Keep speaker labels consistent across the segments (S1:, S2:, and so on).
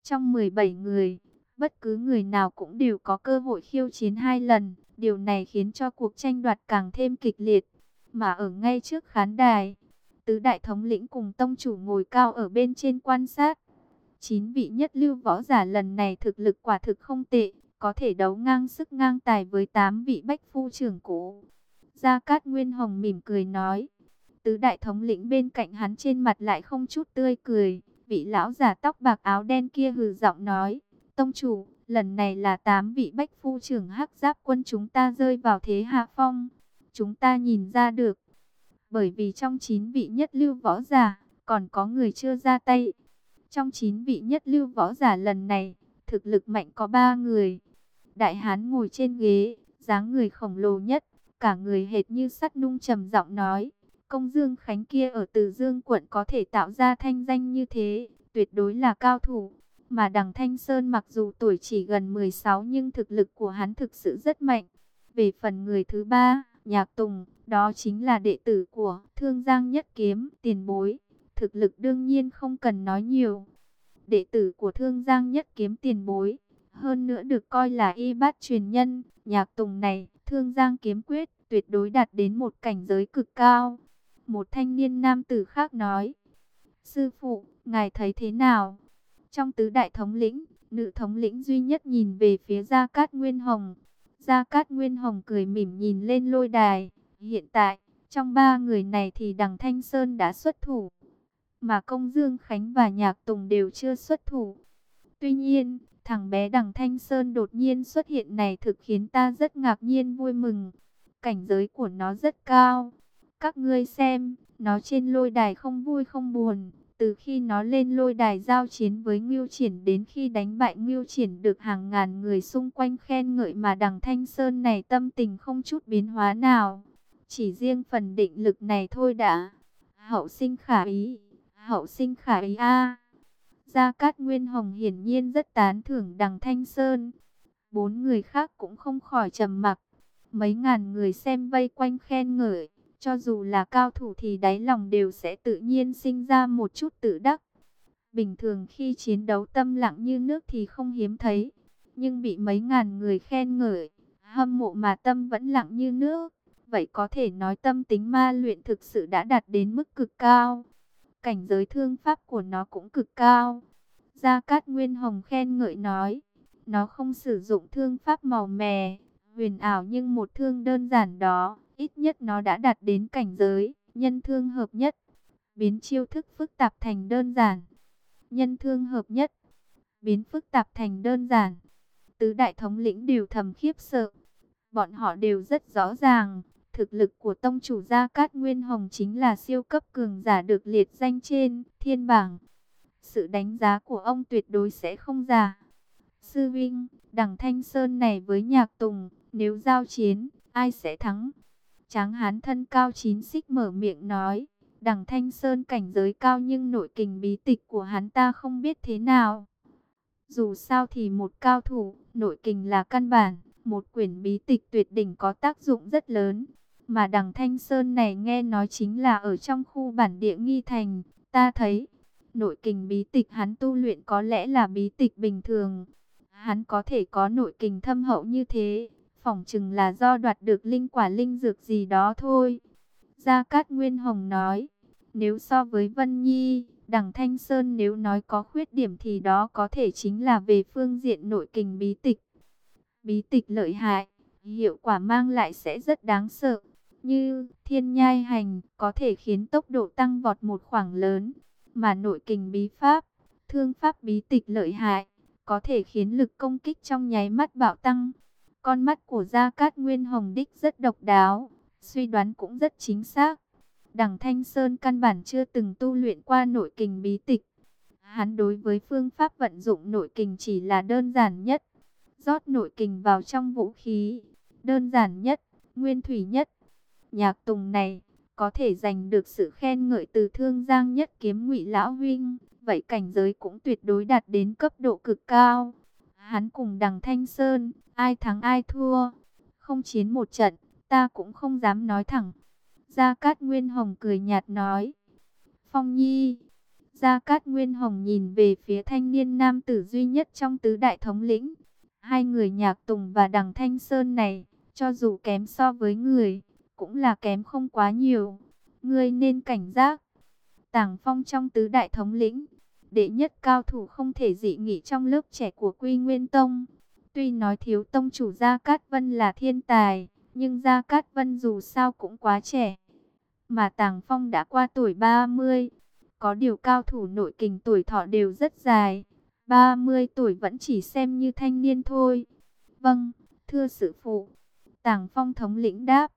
S1: Trong 17 người, bất cứ người nào cũng đều có cơ hội khiêu chiến 2 lần. Điều này khiến cho cuộc tranh đoạt càng thêm kịch liệt. Mà ở ngay trước khán đài, tứ đại thống lĩnh cùng tông chủ ngồi cao ở bên trên quan sát. 9 vị nhất lưu võ giả lần này thực lực quả thực không tệ, có thể đấu ngang sức ngang tài với 8 vị bách phu trưởng cũ. Gia Cát Nguyên Hồng mỉm cười nói. Tứ đại thống lĩnh bên cạnh hắn trên mặt lại không chút tươi cười. Vị lão giả tóc bạc áo đen kia hừ giọng nói. Tông chủ, lần này là 8 vị bách phu trưởng Hắc Giáp quân chúng ta rơi vào thế hạ phong. Chúng ta nhìn ra được. Bởi vì trong 9 vị nhất lưu võ giả, còn có người chưa ra tay. Trong 9 vị nhất lưu võ giả lần này, thực lực mạnh có 3 người. Đại hán ngồi trên ghế, dáng người khổng lồ nhất, cả người hệt như sắt nung trầm giọng nói. Công Dương Khánh kia ở Từ Dương quận có thể tạo ra thanh danh như thế, tuyệt đối là cao thủ. Mà Đằng Thanh Sơn mặc dù tuổi chỉ gần 16 nhưng thực lực của hắn thực sự rất mạnh. Về phần người thứ ba, Nhạc Tùng, đó chính là đệ tử của Thương Giang Nhất Kiếm, tiền bối. Thực lực đương nhiên không cần nói nhiều. Đệ tử của Thương Giang Nhất Kiếm tiền bối, hơn nữa được coi là y bát truyền nhân. Nhạc Tùng này, Thương Giang kiếm quyết, tuyệt đối đạt đến một cảnh giới cực cao. Một thanh niên nam tử khác nói. Sư phụ, ngài thấy thế nào? Trong tứ đại thống lĩnh, nữ thống lĩnh duy nhất nhìn về phía Gia Cát Nguyên Hồng. Gia Cát Nguyên Hồng cười mỉm nhìn lên lôi đài. Hiện tại, trong 3 người này thì Đằng Thanh Sơn đã xuất thủ, mà Công Dương Khánh và Nhạc Tùng đều chưa xuất thủ. Tuy nhiên, thằng bé Đằng Thanh Sơn đột nhiên xuất hiện này thực khiến ta rất ngạc nhiên vui mừng. Cảnh giới của nó rất cao. Các ngươi xem, nó trên lôi đài không vui không buồn. Từ khi nó lên lôi đài giao chiến với Ngưu Triển đến khi đánh bại Ngưu Triển được hàng ngàn người xung quanh khen ngợi mà Đằng Thanh Sơn này tâm tình không chút biến hóa nào. Chỉ riêng phần định lực này thôi đã. Hậu sinh khả ý, hậu sinh khả ý a. Gia Cát Nguyên Hồng hiển nhiên rất tán thưởng Đằng Thanh Sơn. 4 người khác cũng không khỏi trầm mặc. Mấy ngàn người xem vây quanh khen ngợi. Cho dù là cao thủ thì đáy lòng đều sẽ tự nhiên sinh ra một chút tự đắc. Bình thường khi chiến đấu tâm lặng như nước thì không hiếm thấy. Nhưng bị mấy ngàn người khen ngợi, hâm mộ mà tâm vẫn lặng như nước. Vậy có thể nói tâm tính ma luyện thực sự đã đạt đến mức cực cao. Cảnh giới thương pháp của nó cũng cực cao. Gia Cát Nguyên Hồng khen ngợi nói. Nó không sử dụng thương pháp màu mè, huyền ảo nhưng một thương đơn giản đó. Ít nhất nó đã đạt đến cảnh giới nhân thương hợp nhất. Biến chiêu thức phức tạp thành đơn giản. Nhân thương hợp nhất. Biến phức tạp thành đơn giản. Tứ đại thống lĩnh đều thầm khiếp sợ. Bọn họ đều rất rõ ràng. Thực lực của tông chủ Gia Cát Nguyên Hồng chính là siêu cấp cường giả được liệt danh trên thiên bảng. Sự đánh giá của ông tuyệt đối sẽ không giả. Sư Vinh, Đằng Thanh Sơn này với Nhạc Tùng, nếu giao chiến, ai sẽ thắng? Tráng hán thân cao 9 xích mở miệng nói. Đằng Thanh Sơn cảnh giới cao nhưng nội kình bí tịch của hắn ta không biết thế nào. Dù sao thì một cao thủ, nội kình là căn bản. Một quyển bí tịch tuyệt đỉnh có tác dụng rất lớn. Mà đằng Thanh Sơn này nghe nói chính là ở trong khu bản địa Nghi Thành. Ta thấy, nội kình bí tịch hắn tu luyện có lẽ là bí tịch bình thường. Hắn có thể có nội kình thâm hậu như thế, phỏng chừng là do đoạt được linh quả linh dược gì đó thôi. Gia Cát Nguyên Hồng nói, nếu so với Vân Nhi, đằng Thanh Sơn nếu nói có khuyết điểm thì đó có thể chính là về phương diện nội kình bí tịch. Bí tịch lợi hại, hiệu quả mang lại sẽ rất đáng sợ. Như thiên nhai hành có thể khiến tốc độ tăng vọt một khoảng lớn. Mà nội kình bí pháp, thương pháp bí tịch lợi hại, có thể khiến lực công kích trong nháy mắt bạo tăng. Con mắt của Gia Cát Nguyên Hồng đích rất độc đáo, suy đoán cũng rất chính xác. Đằng Thanh Sơn căn bản chưa từng tu luyện qua nội kình bí tịch. Hắn đối với phương pháp vận dụng nội kình chỉ là đơn giản nhất. Rót nội kình vào trong vũ khí, đơn giản nhất, nguyên thủy nhất. Nhạc Tùng này có thể giành được sự khen ngợi từ Thương Giang Nhất Kiếm Ngụy lão huynh, vậy cảnh giới cũng tuyệt đối đạt đến cấp độ cực cao. Hắn cùng đằng Thanh Sơn, ai thắng ai thua, không chiến một trận, ta cũng không dám nói thẳng. Gia Cát Nguyên Hồng cười nhạt nói. Phong Nhi. Gia Cát Nguyên Hồng nhìn về phía thanh niên nam tử duy nhất trong tứ đại thống lĩnh. Hai người Nhạc Tùng và Đằng Thanh Sơn này, cho dù kém so với người, cũng là kém không quá nhiều. Ngươi nên cảnh giác. Tàng Phong trong tứ đại thống lĩnh, đệ nhất cao thủ không thể dị nghị trong lớp trẻ của Quy Nguyên Tông. Tuy nói thiếu tông chủ Gia Cát Vân là thiên tài, nhưng Gia Cát Vân dù sao cũng quá trẻ. Mà Tàng Phong đã qua tuổi 30. Có điều cao thủ nội kình tuổi thọ đều rất dài. 30 tuổi vẫn chỉ xem như thanh niên thôi. Vâng, thưa sư phụ. Tàng Phong thống lĩnh đáp.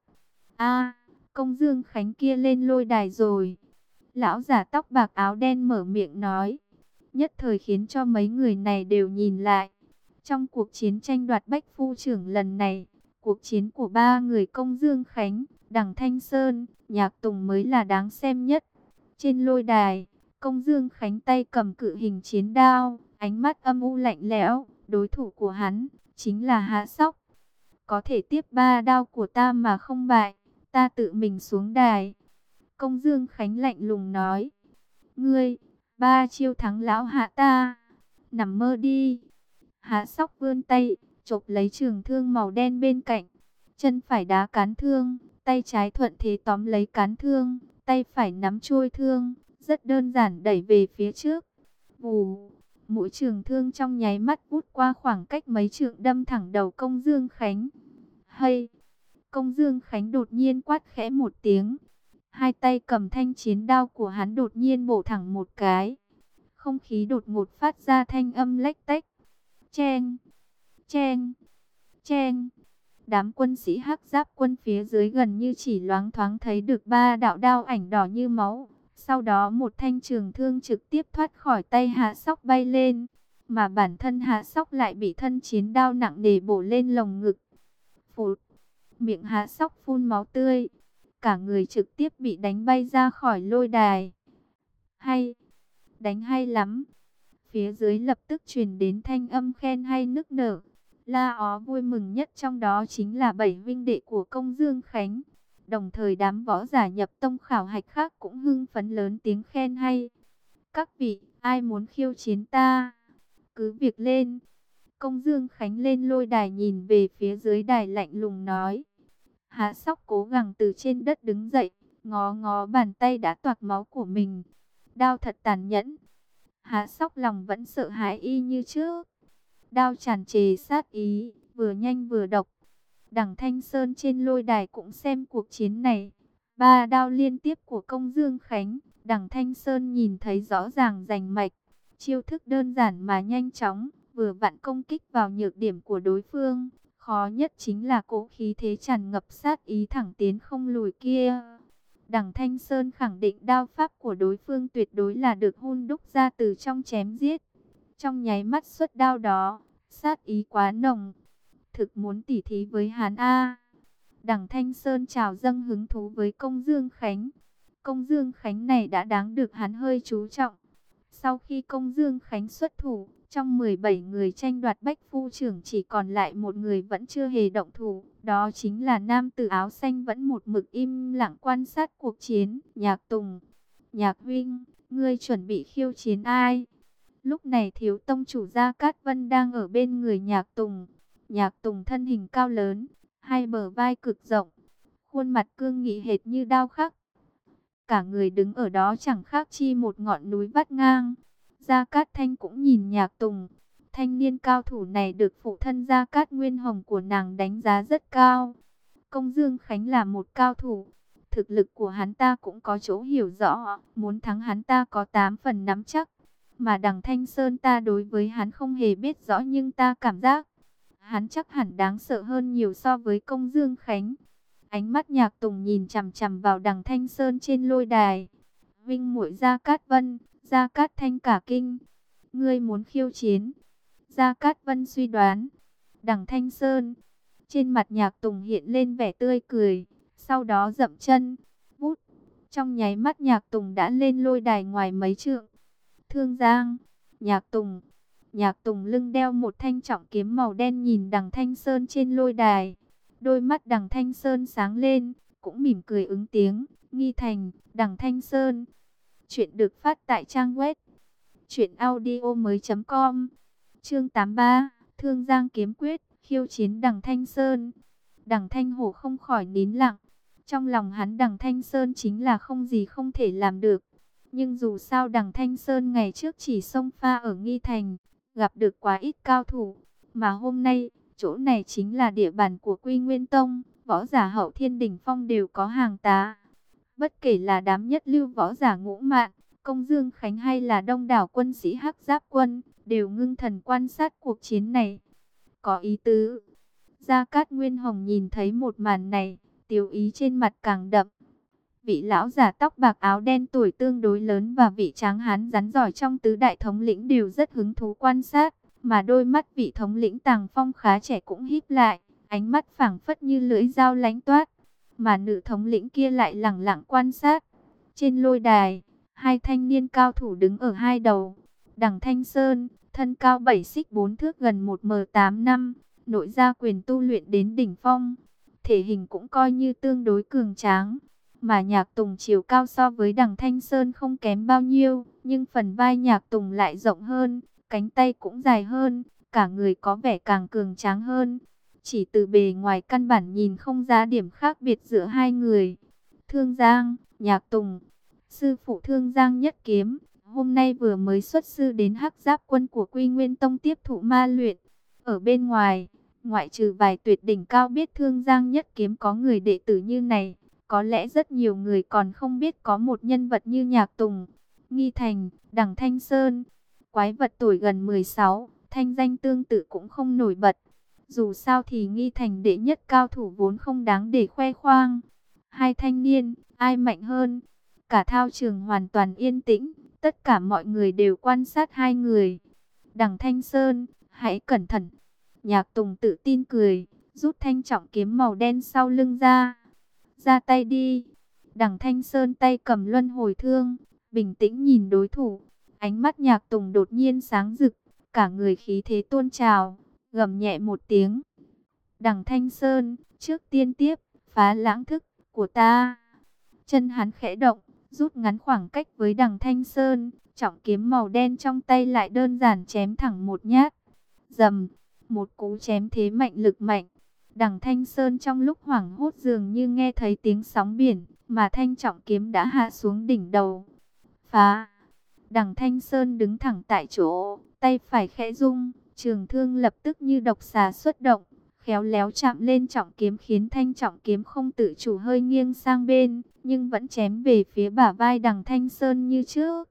S1: A, công Dương Khánh kia lên lôi đài rồi. Lão giả tóc bạc áo đen mở miệng nói. Nhất thời khiến cho mấy người này đều nhìn lại. Trong cuộc chiến tranh đoạt Bách Phu Trưởng lần này, cuộc chiến của ba người Công Dương Khánh, Đằng Thanh Sơn, Nhạc Tùng mới là đáng xem nhất. Trên lôi đài, Công Dương Khánh tay cầm cự hình chiến đao, ánh mắt âm u lạnh lẽo. Đối thủ của hắn chính là Hạ Sóc. Có thể tiếp ba đao của ta mà không bại, ta tự mình xuống đài. Công Dương Khánh lạnh lùng nói. Ngươi, ba chiêu thắng lão Hạ ta, nằm mơ đi. Hạ Sóc vươn tay, chộp lấy trường thương màu đen bên cạnh. Chân phải đá cán thương, tay trái thuận thế tóm lấy cán thương, tay phải nắm chuôi thương, rất đơn giản đẩy về phía trước. Vù, mũi trường thương trong nháy mắt vút qua khoảng cách mấy trượng đâm thẳng đầu Công Dương Khánh. Hay! Công Dương Khánh đột nhiên quát khẽ một tiếng. Hai tay cầm thanh chiến đao của hắn đột nhiên bổ thẳng một cái. Không khí đột ngột phát ra thanh âm lách tách. Cheng! Cheng! Cheng! Đám quân sĩ hắc giáp quân phía dưới gần như chỉ loáng thoáng thấy được ba đạo đao ảnh đỏ như máu. Sau đó một thanh trường thương trực tiếp thoát khỏi tay Hạ Sóc bay lên. Mà bản thân Hạ Sóc lại bị thân chiến đao nặng nề bổ lên lồng ngực. Phụt! Miệng Hạ Sóc phun máu tươi. Cả người trực tiếp bị đánh bay ra khỏi lôi đài. Hay! Đánh hay lắm! Phía dưới lập tức truyền đến thanh âm khen hay nức nở. La ó vui mừng nhất trong đó chính là 7 vinh đệ của Công Dương Khánh. Đồng thời đám võ giả nhập tông khảo hạch khác cũng hưng phấn lớn tiếng khen hay. Các vị, ai muốn khiêu chiến ta? Cứ việc lên. Công Dương Khánh lên lôi đài nhìn về phía dưới đài lạnh lùng nói. Hạ Sóc cố gắng từ trên đất đứng dậy, ngó ngó bàn tay đã toạc máu của mình. Đao thật tàn nhẫn. Hạ Sóc lòng vẫn sợ hãi y như trước. Đao tràn trề sát ý, vừa nhanh vừa độc. Đằng Thanh Sơn trên lôi đài cũng xem cuộc chiến này. Ba đao liên tiếp của Công Dương Khánh, Đằng Thanh Sơn nhìn thấy rõ ràng rành mạch. Chiêu thức đơn giản mà nhanh chóng, vừa vặn công kích vào nhược điểm của đối phương. Khó nhất chính là cỗ khí thế tràn ngập sát ý thẳng tiến không lùi kia. Đằng Thanh Sơn khẳng định đao pháp của đối phương tuyệt đối là được hun đúc ra từ trong chém giết. Trong nháy mắt xuất đao đó, sát ý quá nồng. Thực muốn tỉ thí với hắn a. Đằng Thanh Sơn chào dâng hứng thú với Công Dương Khánh. Công Dương Khánh này đã đáng được hắn hơi chú trọng. Sau khi Công Dương Khánh xuất thủ, trong 17 người tranh đoạt Bách Phu Trưởng chỉ còn lại một người vẫn chưa hề động thủ. Đó chính là nam tử áo xanh vẫn một mực im lặng quan sát cuộc chiến, Nhạc Tùng. Nhạc huynh, ngươi chuẩn bị khiêu chiến ai? Lúc này thiếu tông chủ Gia Cát Vân đang ở bên người Nhạc Tùng. Nhạc Tùng thân hình cao lớn, hai bờ vai cực rộng, khuôn mặt cương nghị hệt như đao khắc. Cả người đứng ở đó chẳng khác chi một ngọn núi vắt ngang. Gia Cát Thanh cũng nhìn Nhạc Tùng. Thanh niên cao thủ này được phụ thân Gia Cát Nguyên Hồng của nàng đánh giá rất cao. Công Dương Khánh là một cao thủ. Thực lực của hắn ta cũng có chỗ hiểu rõ. Muốn thắng hắn ta có 8 phần nắm chắc. Mà Đằng Thanh Sơn ta đối với hắn không hề biết rõ, nhưng ta cảm giác hắn chắc hẳn đáng sợ hơn nhiều so với Công Dương Khánh. Ánh mắt Nhạc Tùng nhìn chằm chằm vào Đằng Thanh Sơn trên lôi đài. Vinh muội Gia Cát Vân, Gia Cát Thanh cả kinh. Ngươi muốn khiêu chiến? Gia Cát Vân suy đoán. Đằng Thanh Sơn. Trên mặt Nhạc Tùng hiện lên vẻ tươi cười. Sau đó dậm chân. Vút. Trong nháy mắt Nhạc Tùng đã lên lôi đài ngoài mấy trượng. Thương Giang. Nhạc Tùng. Nhạc Tùng lưng đeo một thanh trọng kiếm màu đen nhìn Đằng Thanh Sơn trên lôi đài. Đôi mắt Đằng Thanh Sơn sáng lên, cũng mỉm cười ứng tiếng. Nghi thành, Đằng Thanh Sơn. Chuyện được phát tại trang web truyệnaudiomoi.com. Chương 83, Thương Giang kiếm quyết, khiêu chiến Đằng Thanh Sơn. Đằng Thanh Hổ không khỏi nín lặng. Trong lòng hắn Đằng Thanh Sơn chính là không gì không thể làm được. Nhưng dù sao Đằng Thanh Sơn ngày trước chỉ xông pha ở Nghi Thành, gặp được quá ít cao thủ. Mà hôm nay, chỗ này chính là địa bàn của Quy Nguyên Tông, võ giả hậu thiên đỉnh phong đều có hàng tá. Bất kể là đám nhất lưu võ giả Ngũ Mạn, Công Dương Khánh hay là đông đảo quân sĩ Hắc Giáp quân, đều ngưng thần quan sát cuộc chiến này. Có ý tứ. Gia Cát Nguyên Hồng nhìn thấy một màn này, tiêu ý trên mặt càng đậm. Vị lão giả tóc bạc áo đen tuổi tương đối lớn và vị tráng hán rắn giỏi trong tứ đại thống lĩnh đều rất hứng thú quan sát, mà đôi mắt vị thống lĩnh Tàng Phong khá trẻ cũng híp lại, ánh mắt phảng phất như lưỡi dao lánh toát, mà nữ thống lĩnh kia lại lẳng lặng quan sát. Trên lôi đài, hai thanh niên cao thủ đứng ở hai đầu. Đằng Thanh Sơn, thân cao 7 xích 4 thước gần 1m8 năm, nội gia quyền tu luyện đến đỉnh phong, thể hình cũng coi như tương đối cường tráng. Mà Nhạc Tùng chiều cao so với Đằng Thanh Sơn không kém bao nhiêu, nhưng phần vai Nhạc Tùng lại rộng hơn, cánh tay cũng dài hơn, cả người có vẻ càng cường tráng hơn. Chỉ từ bề ngoài căn bản nhìn không ra điểm khác biệt giữa hai người. Thương Giang, Nhạc Tùng, sư phụ Thương Giang nhất kiếm, hôm nay vừa mới xuất sư đến Hắc Giáp quân của Quy Nguyên Tông tiếp thụ ma luyện. Ở bên ngoài, ngoại trừ vài tuyệt đỉnh cao biết Thương Giang nhất kiếm có người đệ tử như này, có lẽ rất nhiều người còn không biết có một nhân vật như Nhạc Tùng. Nghi Thành, Đằng Thanh Sơn, quái vật tuổi gần 16, thanh danh tương tự cũng không nổi bật. Dù sao thì Nghi Thành đệ nhất cao thủ vốn không đáng để khoe khoang. Hai thanh niên, ai mạnh hơn? Cả thao trường hoàn toàn yên tĩnh, tất cả mọi người đều quan sát hai người. Đằng Thanh Sơn, hãy cẩn thận. Nhạc Tùng tự tin cười, rút thanh trọng kiếm màu đen sau lưng ra. Ra tay đi. Đằng Thanh Sơn tay cầm luân hồi thương, bình tĩnh nhìn đối thủ. Ánh mắt Nhạc Tùng đột nhiên sáng rực, cả người khí thế tuôn trào, gầm nhẹ một tiếng. Đằng Thanh Sơn, trước tiên tiếp, phá lãng thức của ta. Chân hắn khẽ động, rút ngắn khoảng cách với Đằng Thanh Sơn, trọng kiếm màu đen trong tay lại đơn giản chém thẳng một nhát. Rầm, một cú chém thế mạnh lực mạnh. Đằng Thanh Sơn trong lúc hoảng hốt dường như nghe thấy tiếng sóng biển, mà thanh trọng kiếm đã hạ xuống đỉnh đầu. Phá! Đằng Thanh Sơn đứng thẳng tại chỗ, tay phải khẽ rung, trường thương lập tức như độc xà xuất động, khéo léo chạm lên trọng kiếm khiến thanh trọng kiếm không tự chủ hơi nghiêng sang bên, nhưng vẫn chém về phía bả vai Đằng Thanh Sơn như trước.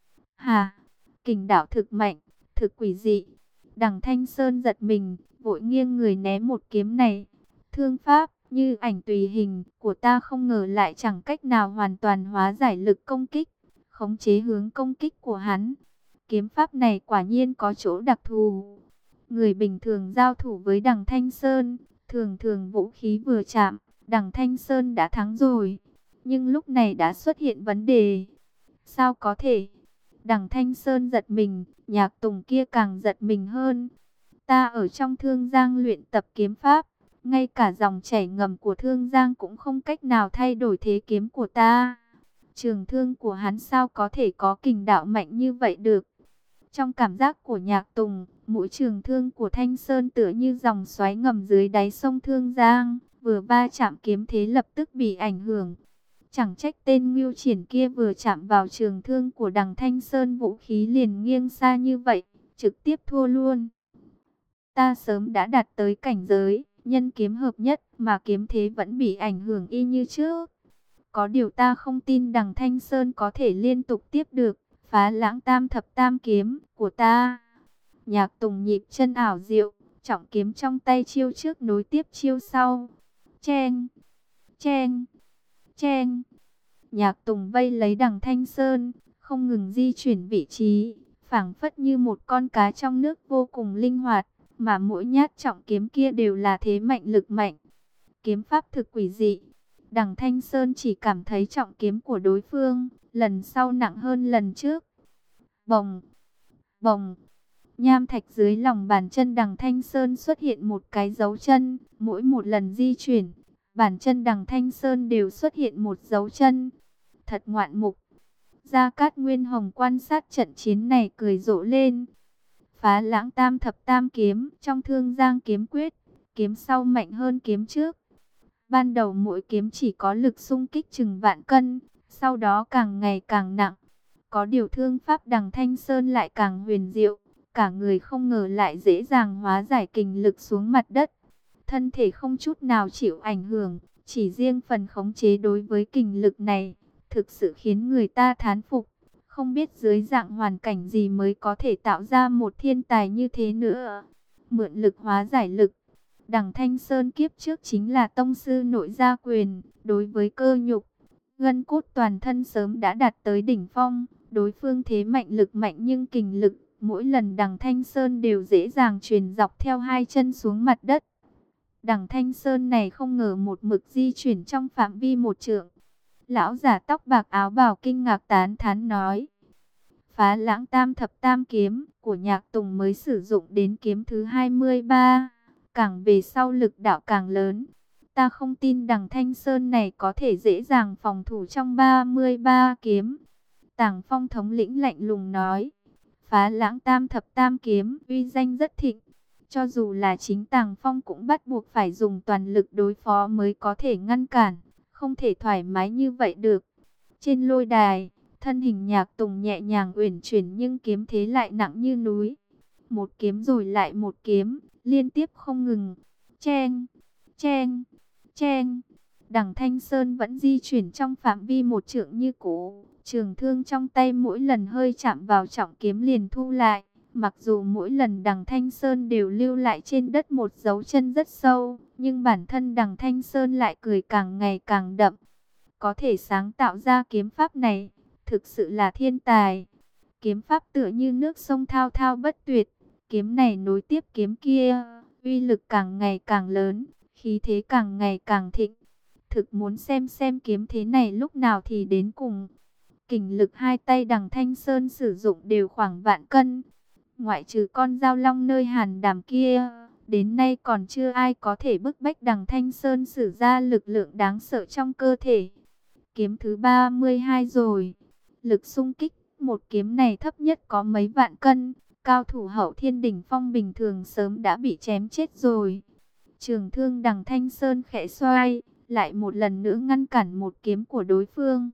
S1: Hà! Kình đạo thực mạnh, thực quỷ dị. Đằng Thanh Sơn giật mình, vội nghiêng người né một kiếm này. Thương pháp, như ảnh tùy hình, của ta không ngờ lại chẳng cách nào hoàn toàn hóa giải lực công kích, khống chế hướng công kích của hắn. Kiếm pháp này quả nhiên có chỗ đặc thù. Người bình thường giao thủ với Đằng Thanh Sơn, thường thường vũ khí vừa chạm, Đằng Thanh Sơn đã thắng rồi. Nhưng lúc này đã xuất hiện vấn đề. Sao có thể? Đằng Thanh Sơn giật mình, Nhạc Tùng kia càng giật mình hơn. Ta ở trong Thương Giang luyện tập kiếm pháp, ngay cả dòng chảy ngầm của Thương Giang cũng không cách nào thay đổi thế kiếm của ta. Trường thương của hắn sao có thể có kình đạo mạnh như vậy được? Trong cảm giác của Nhạc Tùng, mũi trường thương của Thanh Sơn tựa như dòng xoáy ngầm dưới đáy sông Thương Giang, vừa va chạm kiếm thế lập tức bị ảnh hưởng. Chẳng trách tên Ngưu Triển kia vừa chạm vào trường thương của Đằng Thanh Sơn vũ khí liền nghiêng xa như vậy, trực tiếp thua luôn. Ta sớm đã đạt tới cảnh giới nhân kiếm hợp nhất mà kiếm thế vẫn bị ảnh hưởng y như trước. Có điều ta không tin Đằng Thanh Sơn có thể liên tục tiếp được phá lãng tam thập tam kiếm của ta. Nhạc Tùng nhịp chân ảo diệu, trọng kiếm trong tay chiêu trước nối tiếp chiêu sau. Cheng, cheng, cheng. Nhạc Tùng vây lấy Đằng Thanh Sơn, không ngừng di chuyển vị trí, phảng phất như một con cá trong nước vô cùng linh hoạt, mà mỗi nhát trọng kiếm kia đều là thế mạnh lực mạnh. Kiếm pháp thực quỷ dị. Đằng Thanh Sơn chỉ cảm thấy trọng kiếm của đối phương lần sau nặng hơn lần trước. Bồng, bồng. Nham thạch dưới lòng bàn chân Đằng Thanh Sơn xuất hiện một cái dấu chân, mỗi một lần di chuyển, bàn chân Đằng Thanh Sơn đều xuất hiện một dấu chân. Thật ngoạn mục. Gia Cát Nguyên Hồng quan sát trận chiến này cười rộ lên. Phá Lãng Tam Thập Tam Kiếm trong Thương Giang Kiếm Quyết, kiếm sau mạnh hơn kiếm trước. Ban đầu mỗi kiếm chỉ có lực xung kích chừng vạn cân, sau đó càng ngày càng nặng. Có điều thương pháp Đằng Thanh Sơn lại càng huyền diệu, cả người không ngờ lại dễ dàng hóa giải kình lực xuống mặt đất. Thân thể không chút nào chịu ảnh hưởng, chỉ riêng phần khống chế đối với kình lực này, thực sự khiến người ta thán phục. Không biết dưới dạng hoàn cảnh gì mới có thể tạo ra một thiên tài như thế nữa. Mượn lực hóa giải lực. Đằng Thanh Sơn kiếp trước chính là tông sư nội gia quyền, đối với cơ nhục, gân cốt toàn thân sớm đã đạt tới đỉnh phong. Đối phương thế mạnh lực mạnh nhưng kình lực, mỗi lần Đằng Thanh Sơn đều dễ dàng truyền dọc theo hai chân xuống mặt đất. Đằng Thanh Sơn này không ngờ một mực di chuyển trong phạm vi một trượng. Lão giả tóc bạc áo bào kinh ngạc tán thán nói. Phá Lãng Tam Thập Tam Kiếm của Nhạc Tùng mới sử dụng đến kiếm thứ 23. Càng về sau lực đạo càng lớn. Ta không tin Đằng Thanh Sơn này có thể dễ dàng phòng thủ trong 33 kiếm. Tàng Phong thống lĩnh lạnh lùng nói. Phá Lãng Tam Thập Tam Kiếm uy danh rất thịnh. Cho dù là chính Tàng Phong cũng bắt buộc phải dùng toàn lực đối phó mới có thể ngăn cản. Không thể thoải mái như vậy được. Trên lôi đài, thân hình Nhạc Tùng nhẹ nhàng uyển chuyển nhưng kiếm thế lại nặng như núi. Một kiếm rồi lại một kiếm, liên tiếp không ngừng. Cheng, cheng, cheng. Đằng Thanh Sơn vẫn di chuyển trong phạm vi một trượng như cũ. Trường thương trong tay mỗi lần hơi chạm vào trọng kiếm liền thu lại. Mặc dù mỗi lần Đằng Thanh Sơn đều lưu lại trên đất một dấu chân rất sâu, nhưng bản thân Đằng Thanh Sơn lại cười càng ngày càng đậm. Có thể sáng tạo ra kiếm pháp này, thực sự là thiên tài. Kiếm pháp tựa như nước sông thao thao bất tuyệt. Kiếm này nối tiếp kiếm kia, uy lực càng ngày càng lớn, khí thế càng ngày càng thịnh. Thực muốn xem kiếm thế này lúc nào thì đến cùng. Kình lực hai tay Đằng Thanh Sơn sử dụng đều khoảng vạn cân. Ngoại trừ con dao long nơi hàn đảm kia, đến nay còn chưa ai có thể bức bách Đằng Thanh Sơn sử ra lực lượng đáng sợ trong cơ thể. Kiếm thứ 32 rồi. Lực xung kích, một kiếm này thấp nhất có mấy vạn cân. Cao thủ hậu thiên đỉnh phong bình thường sớm đã bị chém chết rồi. Trường thương Đằng Thanh Sơn khẽ xoay, lại một lần nữa ngăn cản một kiếm của đối phương.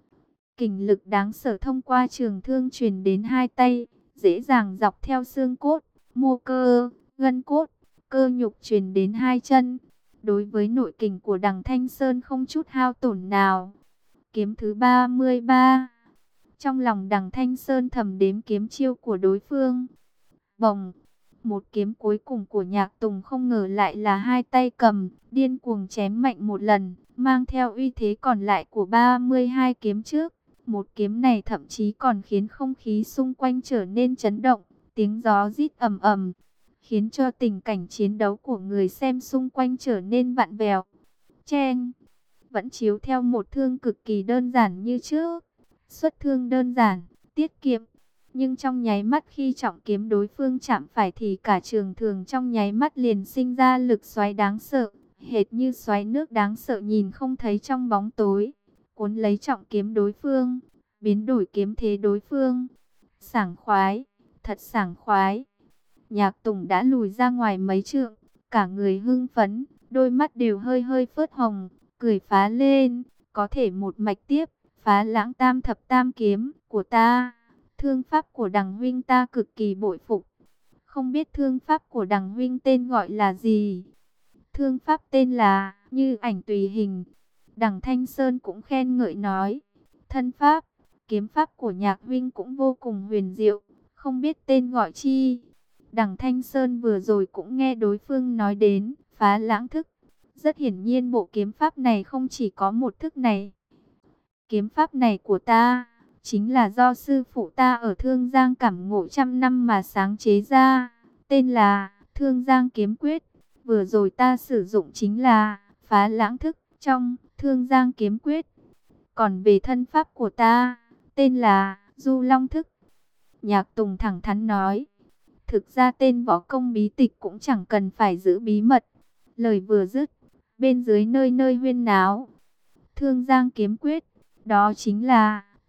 S1: Kình lực đáng sợ thông qua trường thương truyền đến hai tay, dễ dàng dọc theo xương cốt, mô cơ, gân cốt, cơ nhục truyền đến hai chân. Đối với nội kình của Đằng Thanh Sơn không chút hao tổn nào. Kiếm thứ 33. Trong lòng Đằng Thanh Sơn thầm đếm kiếm chiêu của đối phương. Bồng, một kiếm cuối cùng của Nhạc Tùng không ngờ lại là hai tay cầm, điên cuồng chém mạnh một lần, mang theo uy thế còn lại của 32 kiếm trước. Một kiếm này thậm chí còn khiến không khí xung quanh trở nên chấn động, tiếng gió rít ầm ầm, khiến cho tình cảnh chiến đấu của người xem xung quanh trở nên vặn vẹo. Cheng, vẫn chiếu theo một thương cực kỳ đơn giản như trước, xuất thương đơn giản, tiết kiệm. Nhưng trong nháy mắt khi trọng kiếm đối phương chạm phải thì cả trường thường trong nháy mắt liền sinh ra lực xoáy đáng sợ, hệt như xoáy nước đáng sợ nhìn không thấy trong bóng tối, cuốn lấy trọng kiếm đối phương, biến đổi kiếm thế đối phương. Sảng khoái, thật sảng khoái. Nhạc Tùng đã lùi ra ngoài mấy trượng, cả người hưng phấn, đôi mắt đều hơi hơi phớt hồng, cười phá lên, có thể một mạch tiếp, Phá Lãng Tam Thập Tam Kiếm của ta. Thương pháp của Đằng huynh ta cực kỳ bội phục. Không biết thương pháp của Đằng huynh tên gọi là gì? Thương pháp tên là Như Ảnh Tùy Hình. Đằng Thanh Sơn cũng khen ngợi nói. Thân pháp, kiếm pháp của Nhạc huynh cũng vô cùng huyền diệu, không biết tên gọi chi. Đằng Thanh Sơn vừa rồi cũng nghe đối phương nói đến Phá Lãng thức. Rất hiển nhiên bộ kiếm pháp này không chỉ có một thức này. Kiếm pháp này của ta chính là do sư phụ ta ở Thương Giang cảm ngộ trăm năm mà sáng chế ra, tên là Thương Giang Kiếm Quyết. Vừa rồi ta sử dụng chính là Phá Lãng thức trong Thương Giang Kiếm Quyết. Còn về thân pháp của ta, tên là Du Long thức. Nhạc Tùng thẳng thắn nói. Thực ra tên võ công bí tịch cũng chẳng cần phải giữ bí mật. Lời vừa dứt, bên dưới nơi nơi huyên náo. Thương Giang Kiếm Quyết, đó chính là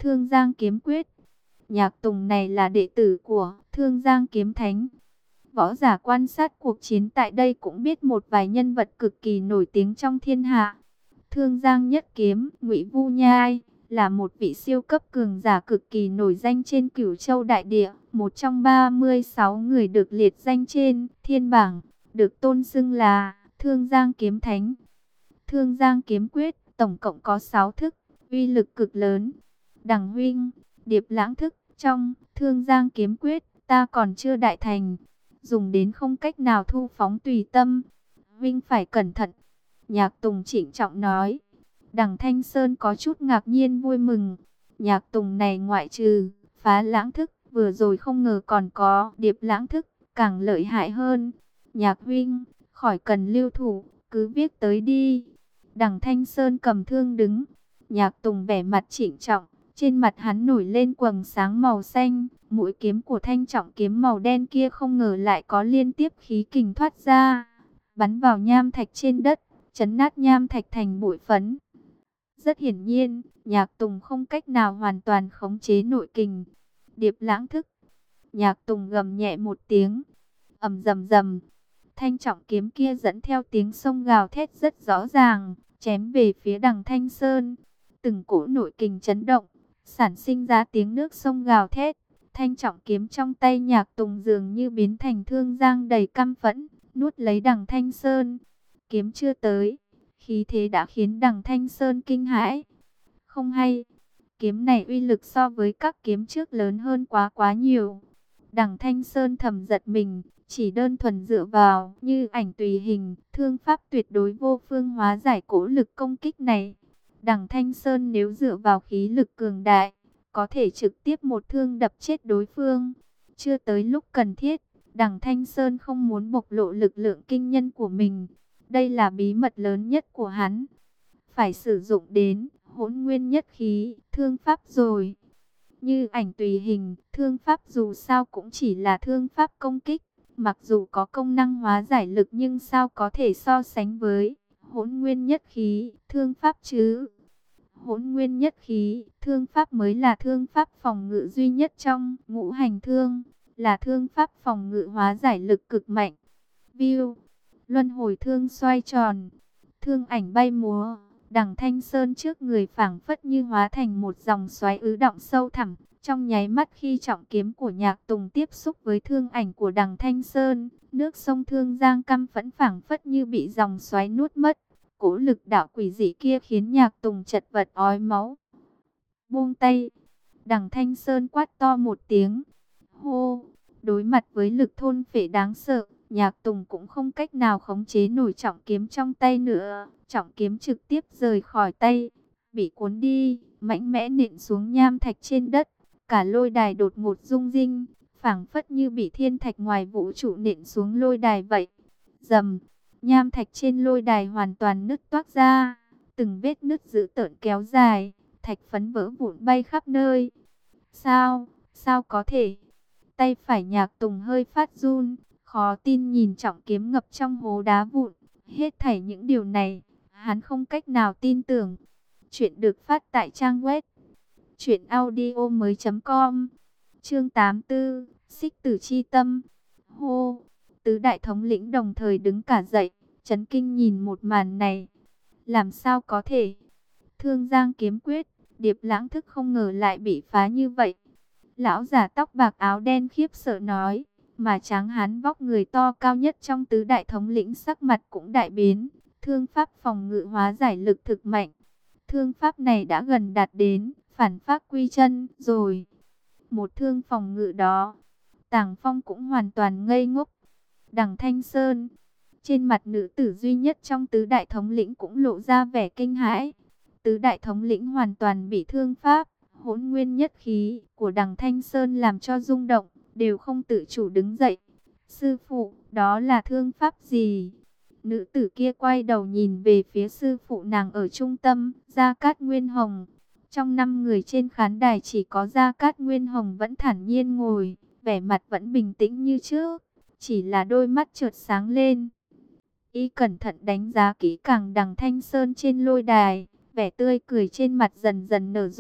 S1: Thương Giang Kiếm Quyết. Nhạc Tùng này là đệ tử của Thương Giang Kiếm Thánh. Võ giả quan sát cuộc chiến tại đây cũng biết một vài nhân vật cực kỳ nổi tiếng trong thiên hạ. Thương Giang Nhất Kiếm, Ngụy Vu Nhai, là một vị siêu cấp cường giả cực kỳ nổi danh trên Cửu Châu đại địa, một trong 36 người được liệt danh trên thiên bảng, được tôn xưng là Thương Giang Kiếm Thánh. Thương Giang Kiếm Quyết tổng cộng có 6 thức, uy lực cực lớn. Đằng huynh, Điệp Lãng thức trong Thương Giang Kiếm Quyết ta còn chưa đại thành, dùng đến không cách nào thu phóng tùy tâm, huynh phải cẩn thận. Nhạc Tùng trịnh trọng nói. Đằng Thanh Sơn có chút ngạc nhiên vui mừng. Nhạc Tùng này ngoại trừ Phá Lãng thức, vừa rồi không ngờ còn có Điệp Lãng thức, càng lợi hại hơn. Nhạc huynh, khỏi cần lưu thủ, cứ viết tới đi. Đằng Thanh Sơn cầm thương đứng. Nhạc Tùng vẻ mặt trịnh trọng, trên mặt hắn nổi lên quầng sáng màu xanh. Mũi kiếm của thanh trọng kiếm màu đen kia không ngờ lại có liên tiếp khí kình thoát ra, bắn vào nham thạch trên đất, chấn nát nham thạch thành bụi phấn. Rất hiển nhiên, Nhạc Tùng không cách nào hoàn toàn khống chế nội kình. Điệp Lãng thức. Nhạc Tùng gầm nhẹ một tiếng. Ầm rầm rầm. Thanh trọng kiếm kia dẫn theo tiếng sông gào thét rất rõ ràng, chém về phía Đằng Thanh Sơn. Từng cỗ nội kình chấn động, sản sinh ra tiếng nước sông gào thét. Thanh trọng kiếm trong tay Nhạc Tùng dường như biến thành thương giang đầy căm phẫn, nuốt lấy Đằng Thanh Sơn. Kiếm chưa tới, khí thế đã khiến Đằng Thanh Sơn kinh hãi. Không hay, kiếm này uy lực so với các kiếm trước lớn hơn quá nhiều. Đằng Thanh Sơn thầm giật mình, chỉ đơn thuần dựa vào như ảnh tùy hình, thương pháp tuyệt đối vô phương hóa giải cỗ lực công kích này. Đằng Thanh Sơn nếu dựa vào khí lực cường đại, có thể trực tiếp một thương đập chết đối phương. Chưa tới lúc cần thiết, Đằng Thanh Sơn không muốn bộc lộ lực lượng kinh nhân của mình. Đây là bí mật lớn nhất của hắn. Phải sử dụng đến Hỗn Nguyên Nhất Khí, thương pháp rồi. Như ảnh tùy hình, thương pháp dù sao cũng chỉ là thương pháp công kích. Mặc dù có công năng hóa giải lực nhưng sao có thể so sánh với Hỗn Nguyên Nhất Khí, thương pháp chứ. Hỗn Nguyên Nhất Khí, thương pháp mới là thương pháp phòng ngự duy nhất trong ngũ hành thương, là thương pháp phòng ngự hóa giải lực cực mạnh. View, luân hồi thương xoay tròn, thương ảnh bay múa, Đằng Thanh Sơn trước người phảng phất như hóa thành một dòng xoáy ứ đọng sâu thẳm. Trong nháy mắt khi trọng kiếm của Nhạc Tùng tiếp xúc với thương ảnh của Đằng Thanh Sơn, nước sông Thương Giang căm phẫn phảng phất như bị dòng xoáy nuốt mất. Cỗ lực đạo quỷ dị kia khiến Nhạc Tùng chật vật ói máu. Buông tay, Đằng Thanh Sơn quát to một tiếng. Hô, đối mặt với lực thôn phệ đáng sợ, Nhạc Tùng cũng không cách nào khống chế nổi trọng kiếm trong tay nữa. Trọng kiếm trực tiếp rời khỏi tay, bị cuốn đi, mạnh mẽ nện xuống nham thạch trên đất. Cả lôi đài đột ngột rung rinh, phảng phất như bị thiên thạch ngoài vũ trụ nện xuống lôi đài vậy. Rầm, nham thạch trên lôi đài hoàn toàn nứt toác ra, từng vết nứt dữ tợn kéo dài, thạch phấn vỡ vụn bay khắp nơi. Sao có thể? Tay phải Nhạc Tùng hơi phát run, khó tin nhìn trọng kiếm ngập trong hố đá vụn. Hết thảy những điều này, hắn không cách nào tin tưởng. Chuyện được phát tại trang web truyệnaudiomoi.com. Chương 84, Xích Tử Chi Tâm. Hô, tứ đại thống lĩnh đồng thời đứng cả dậy, chấn kinh nhìn một màn này. Làm sao có thể? Thương Giang Kiếm Quyết, Điệp Lãng thức không ngờ lại bị phá như vậy. Lão giả tóc bạc áo đen khiếp sợ nói, mà tráng hán vóc người to cao nhất trong tứ đại thống lĩnh sắc mặt cũng đại biến. Thương pháp phòng ngự hóa giải lực thực mạnh. Thương pháp này đã gần đạt đến phản pháp quy chân rồi. Một thương phòng ngự đó, Tàng Phong cũng hoàn toàn ngây ngốc. Đằng Thanh Sơn, trên mặt nữ tử duy nhất trong tứ đại thống lĩnh cũng lộ ra vẻ kinh hãi. Tứ đại thống lĩnh hoàn toàn bị thương pháp Hỗn Nguyên Nhất Khí của Đằng Thanh Sơn làm cho rung động, đều không tự chủ đứng dậy. Sư phụ, đó là thương pháp gì? Nữ tử kia quay đầu nhìn về phía sư phụ nàng ở trung tâm, Gia Cát Nguyên Hồng. Trong 5 người trên khán đài chỉ có Gia Cát Nguyên Hồng vẫn thản nhiên ngồi, vẻ mặt vẫn bình tĩnh như trước, chỉ là đôi mắt chợt sáng lên. Y cẩn thận đánh giá kỹ càng Đằng Thanh Sơn trên lôi đài, vẻ tươi cười trên mặt dần dần nở rộ,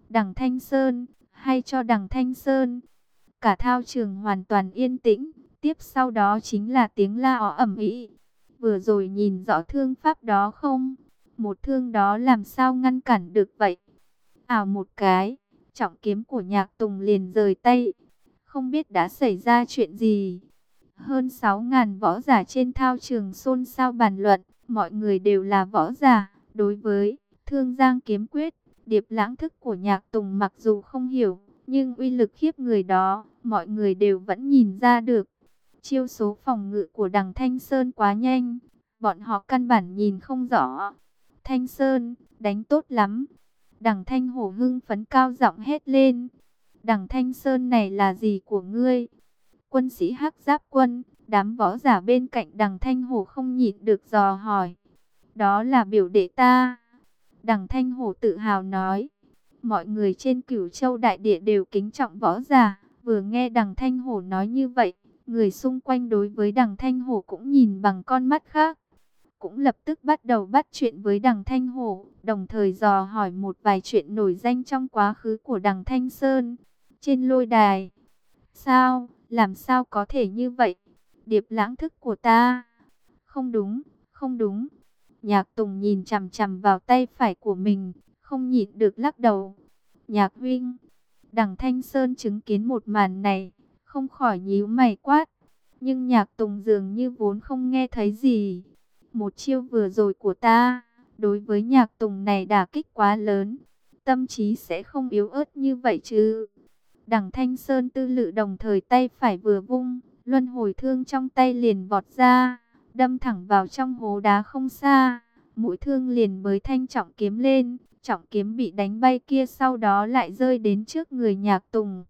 S1: Đằng Thanh Sơn, hay cho Đằng Thanh Sơn. Cả thao trường hoàn toàn yên tĩnh, tiếp sau đó chính là tiếng la ó ầm ĩ. Vừa rồi nhìn rõ thương pháp đó không? Một thương đó làm sao ngăn cản được vậy? Ảo một cái, trọng kiếm của Nhạc Tùng liền rời tay. Không biết đã xảy ra chuyện gì. Hơn 6.000 võ giả trên thao trường xôn xao bàn luận, mọi người đều là võ giả. Đối với Thương Giang kiếm quyết, điệp lãng thức của Nhạc Tùng mặc dù không hiểu, nhưng uy lực khiếp người đó, mọi người đều vẫn nhìn ra được. Chiêu số phòng ngự của đằng Thanh Sơn quá nhanh, bọn họ căn bản nhìn không rõ. Thanh Sơn, đánh tốt lắm. Đằng Thanh Hổ hưng phấn cao giọng hét lên. Đằng Thanh Sơn này là gì của ngươi? Quân sĩ Hắc Giáp quân, đám võ giả bên cạnh đằng Thanh Hổ không nhịn được dò hỏi. Đó là biểu đệ ta. Đằng Thanh Hổ tự hào nói. Mọi người trên Cửu Châu đại địa đều kính trọng võ giả. Vừa nghe đằng Thanh Hổ nói như vậy, người xung quanh đối với đằng Thanh Hổ cũng nhìn bằng con mắt khác. Cũng lập tức bắt đầu bắt chuyện với đằng Thanh Hổ, đồng thời dò hỏi một vài chuyện nổi danh trong quá khứ của đằng Thanh Sơn. Trên lôi đài, sao, làm sao có thể như vậy? Điệp lãng thức của ta. Không đúng, không đúng. Nhạc Tùng nhìn chằm chằm vào tay phải của mình, không nhịn được lắc đầu. Nhạc huynh, đằng Thanh Sơn chứng kiến một màn này, không khỏi nhíu mày quát. Nhưng Nhạc Tùng dường như vốn không nghe thấy gì. Một chiêu vừa rồi của ta, đối với Nhạc Tùng này đả kích quá lớn. Tâm trí sẽ không yếu ớt như vậy chứ. Đằng Thanh Sơn tư lự đồng thời tay phải vừa vung, luân hồi thương trong tay liền vọt ra, đâm thẳng vào trong hố đá không xa. Mũi thương liền bới thanh trọng kiếm lên, trọng kiếm bị đánh bay kia sau đó lại rơi đến trước người Nhạc Tùng.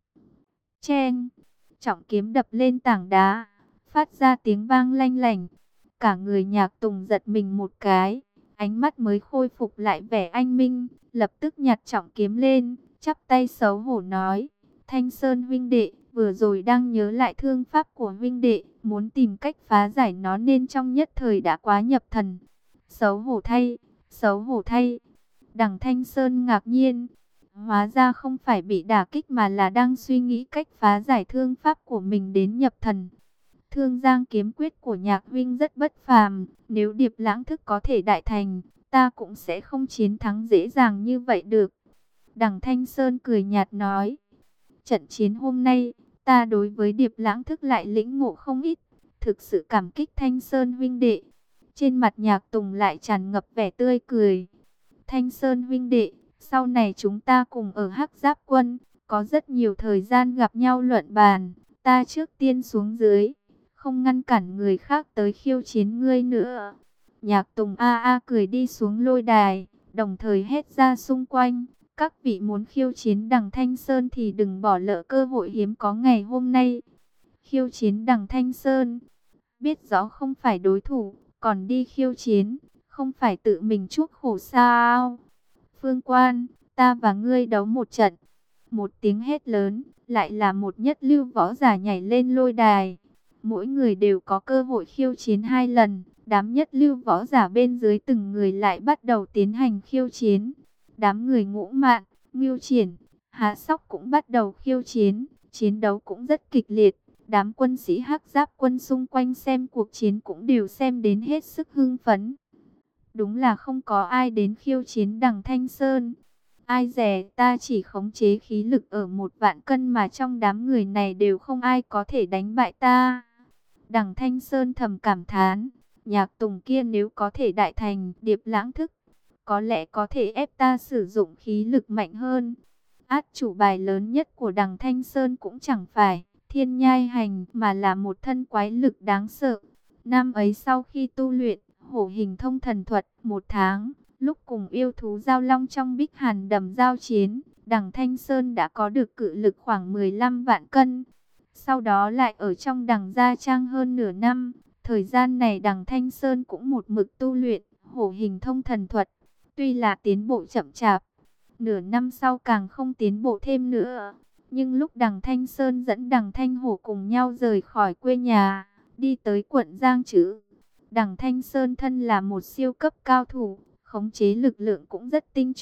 S1: Cheng, trọng kiếm đập lên tảng đá, phát ra tiếng vang lanh lảnh. Cả người Nhạc Tùng giật mình một cái, ánh mắt mới khôi phục lại vẻ anh minh, lập tức nhặt trọng kiếm lên, chắp tay xấu hổ nói. Thanh Sơn huynh đệ, vừa rồi đang nhớ lại thương pháp của huynh đệ, muốn tìm cách phá giải nó nên trong nhất thời đã quá nhập thần. Xấu hổ thay, xấu hổ thay. Đằng Thanh Sơn ngạc nhiên, hóa ra không phải bị đả kích mà là đang suy nghĩ cách phá giải thương pháp của mình đến nhập thần. Thương Giang kiếm quyết của Nhạc huynh rất bất phàm, nếu điệp lãng thức có thể đại thành, ta cũng sẽ không chiến thắng dễ dàng như vậy được. Đằng Thanh Sơn cười nhạt nói. Trận chiến hôm nay, ta đối với điệp lãng thức lại lĩnh ngộ không ít, thực sự cảm kích Thanh Sơn huynh đệ. Trên mặt Nhạc Tùng lại tràn ngập vẻ tươi cười. Thanh Sơn huynh đệ, sau này chúng ta cùng ở Hắc Giáp quân, có rất nhiều thời gian gặp nhau luận bàn, ta trước tiên xuống dưới, không ngăn cản người khác tới khiêu chiến ngươi nữa. Nhạc Tùng a a cười đi xuống lôi đài, đồng thời hét ra xung quanh. Các vị muốn khiêu chiến đằng Thanh Sơn thì đừng bỏ lỡ cơ hội hiếm có ngày hôm nay. Khiêu chiến đằng Thanh Sơn, biết rõ không phải đối thủ, còn đi khiêu chiến, không phải tự mình chuốc khổ sao? Phương Quan, ta và ngươi đấu một trận. Một tiếng hét lớn, lại là một nhất lưu võ giả nhảy lên lôi đài. Mỗi người đều có cơ hội khiêu chiến 2 lần, đám nhất lưu võ giả bên dưới từng người lại bắt đầu tiến hành khiêu chiến. Đám người Ngũ Mạn, Ngưu Triển, Hạ Sóc cũng bắt đầu khiêu chiến, chiến đấu cũng rất kịch liệt. Đám quân sĩ Hắc Giáp quân xung quanh xem cuộc chiến cũng đều xem đến hết sức hưng phấn. Đúng là không có ai đến khiêu chiến đằng Thanh Sơn. Ai dè ta chỉ khống chế khí lực ở 1.000 cân mà trong đám người này đều không ai có thể đánh bại ta. Đằng Thanh Sơn thầm cảm thán, Nhạc Tùng kia nếu có thể đại thành điệp lãng thức, có lẽ có thể ép ta sử dụng khí lực mạnh hơn. Át chủ bài lớn nhất của đằng Thanh Sơn cũng chẳng phải Thiên Nhai Hành mà là một thân quái lực đáng sợ. Năm ấy sau khi tu luyện Hổ Hình Thông Thần Thuật 1 tháng, lúc cùng yêu thú giao long trong Bích Hàn Đầm giao chiến, đằng Thanh Sơn đã có được cự lực khoảng 15 vạn cân. Sau đó lại ở trong đằng Gia Trang hơn nửa năm, thời gian này đằng Thanh Sơn cũng một mực tu luyện Hổ Hình Thông Thần Thuật. Tuy là tiến bộ chậm chạp, nửa năm sau càng không tiến bộ thêm nữa. Nhưng lúc đằng Thanh Sơn dẫn đằng Thanh Hổ cùng nhau rời khỏi quê nhà, đi tới quận Giang Trữ, đằng Thanh Sơn thân là một siêu cấp cao thủ, khống chế lực lượng cũng rất tinh chuẩn.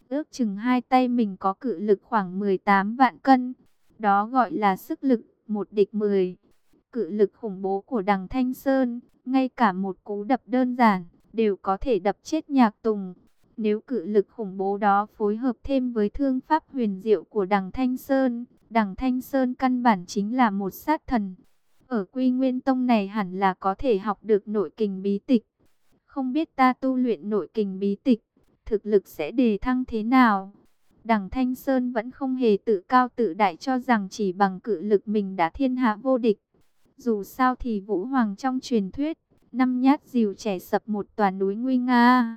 S1: ước chừng hai tay mình có cự lực khoảng 18 vạn cân. Đó gọi là sức lực, một địch 10. Cự lực khủng bố của Đằng Thanh Sơn, ngay cả một cú đập đơn giản, đều có thể đập chết Nhạc Tùng. Nếu cự lực khủng bố đó phối hợp thêm với thương pháp huyền diệu của Đằng Thanh Sơn căn bản chính là một sát thần. Ở Quy Nguyên Tông này hẳn là có thể học được nội kình bí tịch. Không biết ta tu luyện nội kình bí tịch, thực lực sẽ đề thăng thế nào? Đằng Thanh Sơn vẫn không hề tự cao tự đại cho rằng chỉ bằng cự lực mình đã thiên hạ vô địch. Dù sao thì Vũ Hoàng trong truyền thuyết, 5 nhát dìu trẻ sập một tòa núi nguy nga.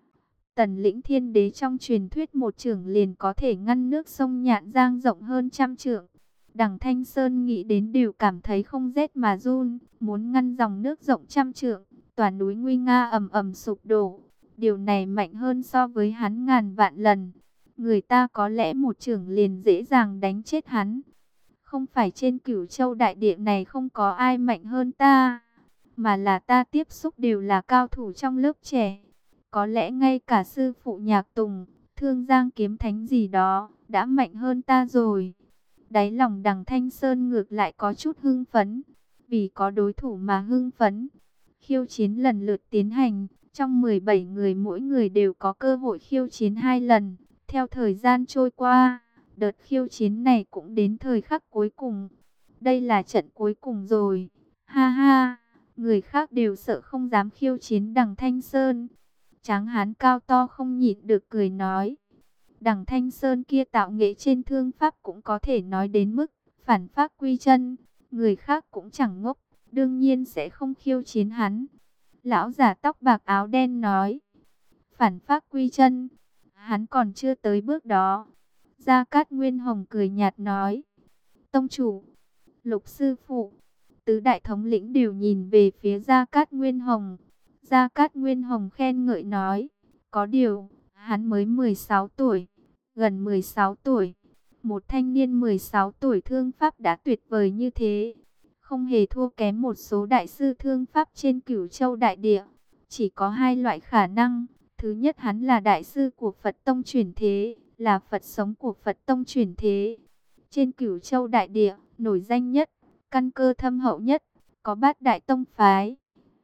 S1: Tần Lĩnh Thiên Đế trong truyền thuyết một chưởng liền có thể ngăn nước sông Nhạn Giang rộng hơn trăm trượng. Đằng Thanh Sơn nghĩ đến đều cảm thấy không rét mà run, muốn ngăn dòng nước rộng trăm trượng, tòa núi nguy nga ầm ầm sụp đổ. Điều này mạnh hơn so với hắn ngàn vạn lần. Người ta có lẽ một chưởng liền dễ dàng đánh chết hắn. Không phải trên Cửu Châu đại địa này không có ai mạnh hơn ta, mà là ta tiếp xúc đều là cao thủ trong lớp trẻ. Có lẽ ngay cả sư phụ Nhạc Tùng, Thương Giang Kiếm Thánh gì đó, đã mạnh hơn ta rồi. Đáy lòng Đằng Thanh Sơn ngược lại có chút hưng phấn. Vì có đối thủ mà hưng phấn. Khiêu chiến lần lượt tiến hành. Trong 17 người mỗi người đều có cơ hội khiêu chiến 2 lần. Theo thời gian trôi qua, đợt khiêu chiến này cũng đến thời khắc cuối cùng. Đây là trận cuối cùng rồi. Ha ha, người khác đều sợ không dám khiêu chiến Đằng Thanh Sơn. Tráng hán cao to không nhịn được cười nói. Đằng Thanh Sơn kia tạo nghệ trên thương pháp cũng có thể nói đến mức phản phác quy chân. Người khác cũng chẳng ngốc, đương nhiên sẽ không khiêu chiến hắn. Lão giả tóc bạc áo đen nói. Phản phác quy chân, hắn còn chưa tới bước đó. Gia Cát Nguyên Hồng cười nhạt nói. Tông chủ, Lục sư phụ, tứ đại thống lĩnh đều nhìn về phía Gia Cát Nguyên Hồng. Gia Cát Nguyên Hồng khen ngợi nói. Có điều, hắn mới 16 tuổi. Gần 16 tuổi, một thanh niên 16 tuổi thương pháp đã tuyệt vời như thế, không hề thua kém một số đại sư thương pháp trên Cửu Châu đại địa. Chỉ có hai loại khả năng. Thứ nhất, hắn là đại sư của Phật Tông chuyển thế, là Phật sống của Phật Tông chuyển thế. Trên Cửu Châu đại địa, nổi danh nhất, căn cơ thâm hậu nhất, có 8 đại tông phái.